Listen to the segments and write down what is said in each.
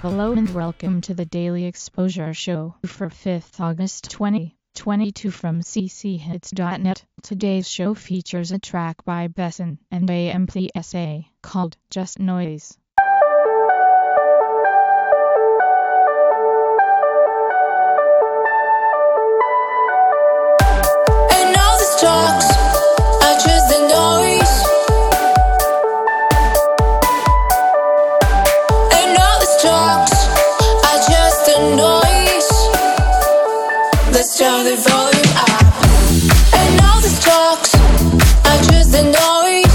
Hello and welcome to the Daily Exposure Show for 5th August 2022 from cchits.net. Today's show features a track by Besson and AMPSA called Just Noise. And all this talks are just the noise. And all this talks are just the noise. Let's turn the volume up. And all this talks are just the noise.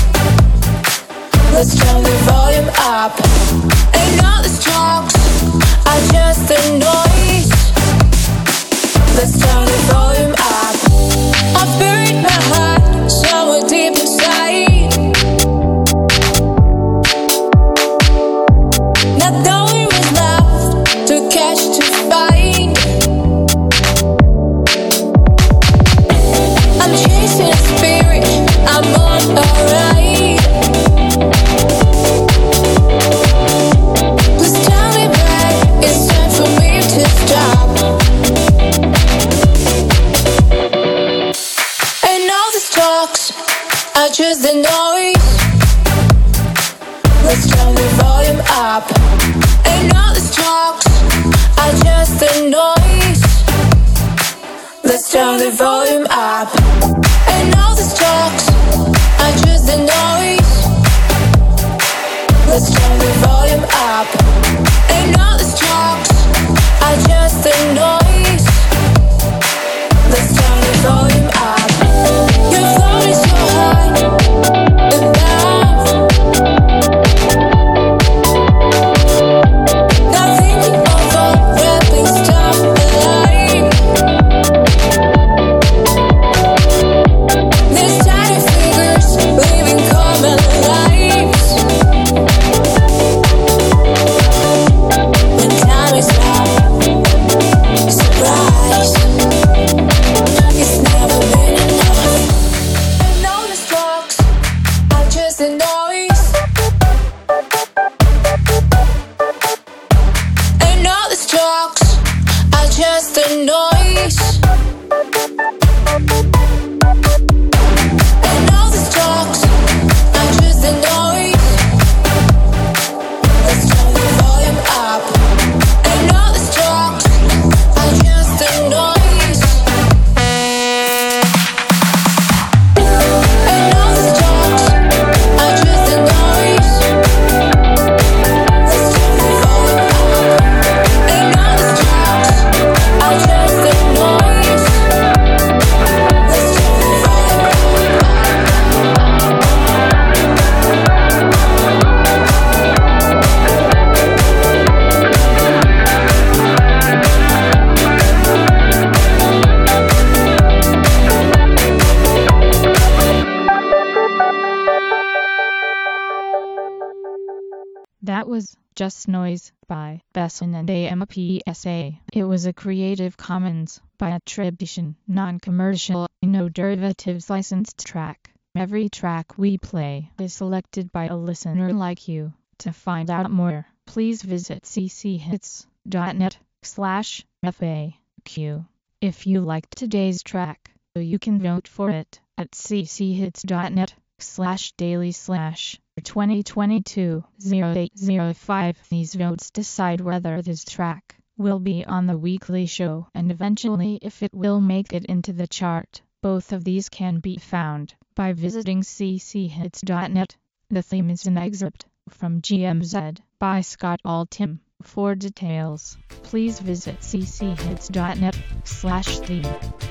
Let's turn the volume up. And all this talks are just the noise. Let's turn the volume up. I've buried my heart somewhere deep inside, not knowing what's left to catch, to find. I'm chasing a spirit, I'm on a ride. Please tell me back, it's time for me to stop. And all these talks are just the noise. Let's turn the volume up. And all these talks are just the noise. Let's turn the volume up. And all these talks are just the noise. Let's turn the volume up. And all these talks are just the noise. Let's turn the volume up. You're floating so high above, not thinking of all wrapping stuff alive. There's tiny fingers living common lives. When time is up, surprise. It's never been enough. And all these talks are just the noise. And all these talks are just the noise. And all these talks are just the noise. Let's turn the volume up. And all these talks are just the noise. And all these talks are just the noise. Let's turn the volume up. And all these talks are just the noise. Let's turn the volume up. That was Just Noise by Besson and AMPSA. It was a Creative Commons by attribution, non-commercial, no derivatives licensed track. Every track we play is selected by a listener like you. To find out more, please visit cchits.net/FAQ. If you liked today's track, you can vote for it at cchits.net/daily/2022-0805. These votes decide whether this track will be on the weekly show and eventually if it will make it into the chart. Both of these can be found by visiting cchits.net. The theme is an excerpt from GMZ by Scott Altham. For details, please visit cchits.net/theme.